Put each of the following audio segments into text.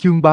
Chương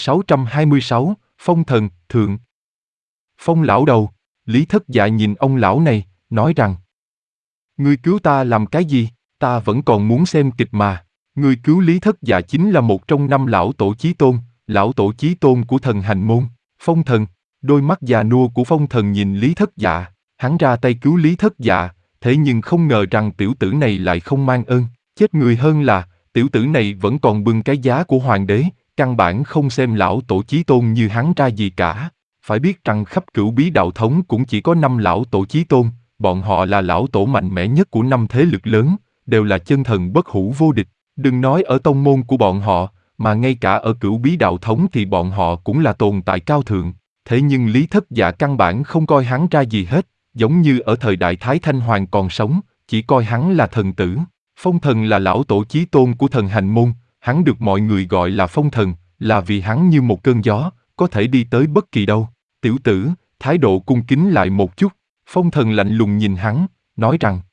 3626, Phong Thần, Thượng. Phong lão đầu, Lý Thất Dạ nhìn ông lão này, nói rằng: Ngươi cứu ta làm cái gì, ta vẫn còn muốn xem kịch mà. Ngươi cứu Lý Thất Dạ chính là một trong 5 lão tổ chí tôn, lão tổ chí tôn của thần hành môn. Phong Thần, đôi mắt già nua của Phong Thần nhìn Lý Thất Dạ, hắn ra tay cứu Lý Thất Dạ, thế nhưng không ngờ rằng tiểu tử này lại không mang ơn, chết người hơn là, tiểu tử này vẫn còn bưng cái giá của hoàng đế, căn bản không xem lão tổ chí tôn như hắn ra gì cả. Phải biết rằng khắp Cửu Bí đạo thống cũng chỉ có 5 lão tổ chí tôn, bọn họ là lão tổ mạnh mẽ nhất của 5 thế lực lớn, đều là chân thần bất hủ vô địch. Đừng nói ở tông môn của bọn họ, mà ngay cả ở Cửu Bí đạo thống thì bọn họ cũng là tồn tại cao thượng. Thế nhưng Lý Thất Dạ căn bản không coi hắn ra gì hết, giống như ở thời đại Thái Thanh Hoàng còn sống, chỉ coi hắn là thần tử. Phong Thần là lão tổ chí tôn của thần hành môn, hắn được mọi người gọi là Phong Thần, là vì hắn như một cơn gió, có thể đi tới bất kỳ đâu. Tiểu tử, thái độ cung kính lại một chút. Phong Thần lạnh lùng nhìn hắn, nói rằng: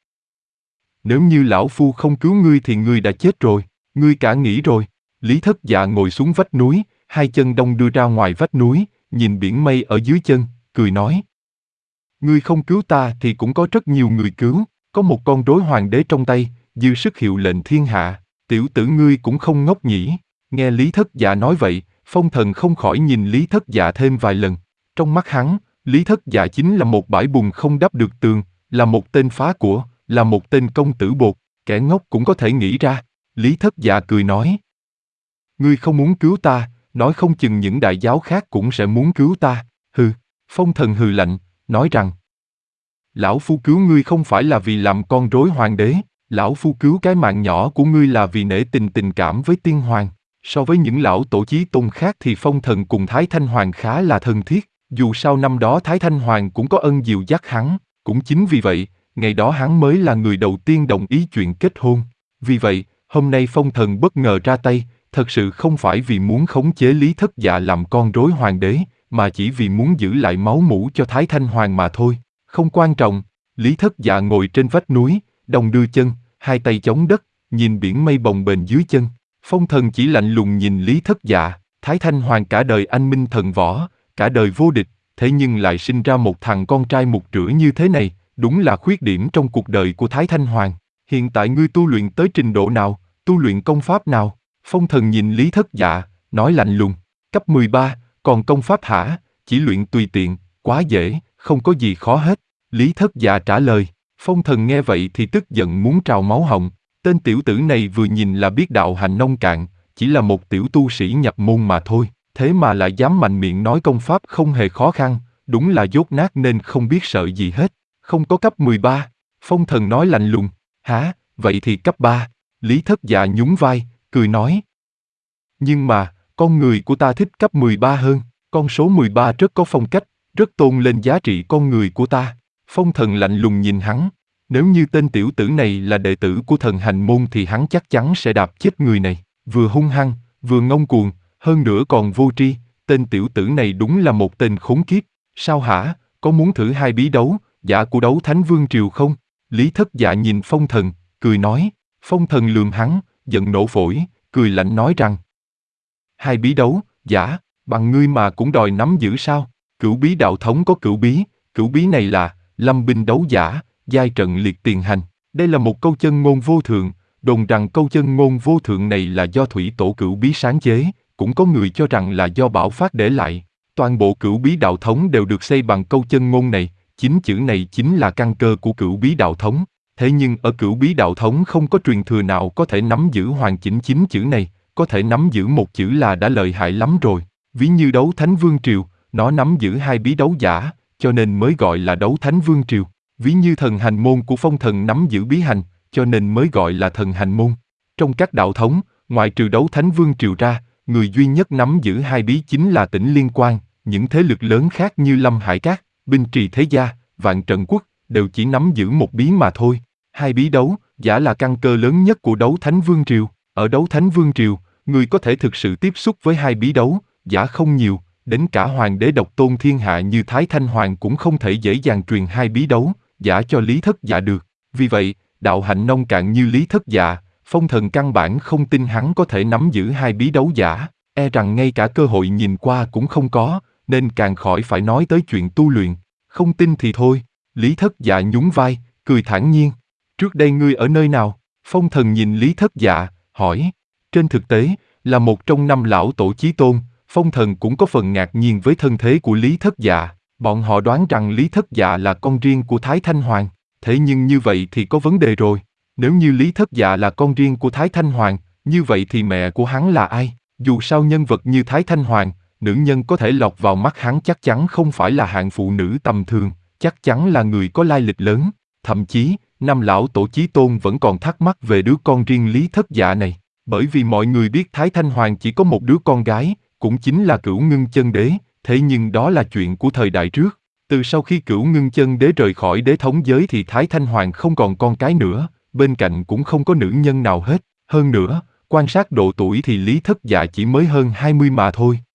Nếu như lão phu không cứu ngươi thì ngươi đã chết rồi, ngươi cả nghĩ rồi. Lý Thất Dạ ngồi xuống vách núi, hai chân đong đưa ra ngoài vách núi, nhìn biển mây ở dưới chân, cười nói: Ngươi không cứu ta thì cũng có rất nhiều người cứu, có một con rối hoàng đế trong tay, dư sức hiệu lệnh thiên hạ, tiểu tử ngươi cũng không ngốc nhỉ. Nghe Lý Thất Dạ nói vậy, Phong Thần không khỏi nhìn Lý Thất Dạ thêm vài lần. Trong mắt hắn, Lý Thất Dạ chính là một bãi bùn không đắp được tường, là một tên phá của, là một tên công tử bột, kẻ ngốc cũng có thể nghĩ ra. Lý Thất Dạ cười nói: Ngươi không muốn cứu ta, nói không chừng những đại giáo khác cũng sẽ muốn cứu ta. Hừ. Phong Thần hừ lạnh, nói rằng: Lão phu cứu ngươi không phải là vì làm con rối hoàng đế, lão phu cứu cái mạng nhỏ của ngươi là vì nể tình cảm với tiên hoàng. So với những lão tổ chí tôn khác thì Phong Thần cùng Thái Thanh Hoàng khá là thân thiết, dù sao năm đó Thái Thanh Hoàng cũng có ân dìu dắt hắn, cũng chính vì vậy, ngày đó hắn mới là người đầu tiên đồng ý chuyện kết hôn. Vì vậy, hôm nay Phong Thần bất ngờ ra tay, thật sự không phải vì muốn khống chế Lý Thất Dạ làm con rối hoàng đế, mà chỉ vì muốn giữ lại máu mủ cho Thái Thanh Hoàng mà thôi. Không quan trọng. Lý Thất Dạ ngồi trên vách núi, đong đưa chân, hai tay chống đất, nhìn biển mây bồng bềnh dưới chân. Phong Thần chỉ lạnh lùng nhìn Lý Thất Dạ. Thái Thanh Hoàng cả đời anh minh thần võ, cả đời vô địch, thế nhưng lại sinh ra một thằng con trai mục rửa như thế này, đúng là khuyết điểm trong cuộc đời của Thái Thanh Hoàng. Hiện tại ngươi tu luyện tới trình độ nào, tu luyện công pháp nào? Phong Thần nhìn Lý Thất Dạ, nói lạnh lùng: Cấp 13, còn công pháp hả? Chỉ luyện tùy tiện, quá dễ, không có gì khó hết. Lý Thất Dạ trả lời. Phong Thần nghe vậy thì tức giận muốn trào máu họng. Tên tiểu tử này vừa nhìn là biết đạo hành nông cạn, chỉ là một tiểu tu sĩ nhập môn mà thôi, thế mà lại dám mạnh miệng nói công pháp không hề khó khăn, đúng là dốt nát nên không biết sợ gì hết. Không có cấp 13, Phong Thần nói lạnh lùng. Hả, vậy thì cấp 3. Lý Thất Dạ nhún vai, cười nói: Nhưng mà, con người của ta thích cấp 13 hơn, con số 13 rất có phong cách, rất tôn lên giá trị con người của ta. Phong Thần lạnh lùng nhìn hắn. Nếu như tên tiểu tử này là đệ tử của thần hành môn thì hắn chắc chắn sẽ đạp chết người này. Vừa hung hăng, vừa ngông cuồng, hơn nữa còn vô tri, tên tiểu tử này đúng là một tên khốn kiếp. Sao hả, có muốn thử hai bí đấu, giả của đấu Thánh Vương Triều không? Lý Thất Dạ nhìn Phong Thần, cười nói. Phong Thần lườm hắn, giận nổ phổi, cười lạnh nói rằng: Hai bí đấu, giả, bằng ngươi mà cũng đòi nắm giữ sao? Cửu Bí đạo thống có cửu bí này là lâm binh đấu giả, giai trận liệt tiền hành. Đây là một câu chân ngôn vô thượng, đồn rằng câu chân ngôn vô thượng này là do thủy tổ Cửu Bí sáng chế, cũng có người cho rằng là do Bảo Phát để lại. Toàn bộ Cửu Bí đạo thống đều được xây bằng câu chân ngôn này, chính chữ này chính là căn cơ của Cửu Bí đạo thống. Thế nhưng ở Cửu Bí đạo thống không có truyền thừa nào có thể nắm giữ hoàn chỉnh chính chữ này, có thể nắm giữ một chữ là đã lợi hại lắm rồi. Ví như đấu Thánh Vương Triều, nó nắm giữ hai bí đấu giả, cho nên mới gọi là đấu Thánh Vương Triều. Ví như thần hành môn của Phong Thần nắm giữ bí hành, cho nên mới gọi là thần hành môn. Trong các đạo thống, ngoại trừ đấu Thánh Vương Triều ra, người duy nhất nắm giữ hai bí chính là Tỉnh Liên Quan. Những thế lực lớn khác như Lâm Hải Các, Binh Trì Thế Gia, Vạn Trận Quốc đều chỉ nắm giữ một bí mà thôi. Hai bí đấu giả là căn cơ lớn nhất của đấu Thánh Vương Triều. Ở đấu Thánh Vương Triều, người có thể thực sự tiếp xúc với hai bí đấu giả không nhiều, đến cả hoàng đế độc tôn thiên hạ như Thái Thanh Hoàng cũng không thể dễ dàng truyền hai bí đấu giả cho Lý Thất Dạ được. Vì vậy, đạo hạnh nông cạn như Lý Thất Dạ, Phong Thần căn bản không tin hắn có thể nắm giữ hai bí đấu giả. e rằng ngay cả cơ hội nhìn qua cũng không có, nên càng khỏi phải nói tới chuyện tu luyện. Không tin thì thôi. Lý Thất Dạ nhún vai, cười thản nhiên. Trước đây ngươi ở nơi nào? Phong Thần nhìn Lý Thất Dạ, hỏi. Trên thực tế, là một trong 5 lão tổ chí tôn, Phong Thần cũng có phần ngạc nhiên với thân thế của Lý Thất Dạ. Bọn họ đoán rằng Lý Thất Dạ là con riêng của Thái Thanh Hoàng. Thế nhưng như vậy thì có vấn đề rồi. Nếu như Lý Thất Dạ là con riêng của Thái Thanh Hoàng, như vậy thì mẹ của hắn là ai? Dù sao nhân vật như Thái Thanh Hoàng, nữ nhân có thể lọt vào mắt hắn chắc chắn không phải là hạng phụ nữ tầm thường, chắc chắn là người có lai lịch lớn. Thậm chí, 5 lão tổ chí tôn vẫn còn thắc mắc về đứa con riêng Lý Thất Dạ này. Bởi vì mọi người biết Thái Thanh Hoàng chỉ có một đứa con gái, cũng chính là Cửu Ngưng Chân Đế, thế nhưng đó là chuyện của thời đại trước. Từ sau khi Cửu Ngưng Chân Đế rời khỏi đế thống giới thì Thái Thanh Hoàng không còn con cái nữa, bên cạnh cũng không có nữ nhân nào hết. Hơn nữa, quan sát độ tuổi thì Lý Thất Dạ chỉ mới hơn 20 mà thôi.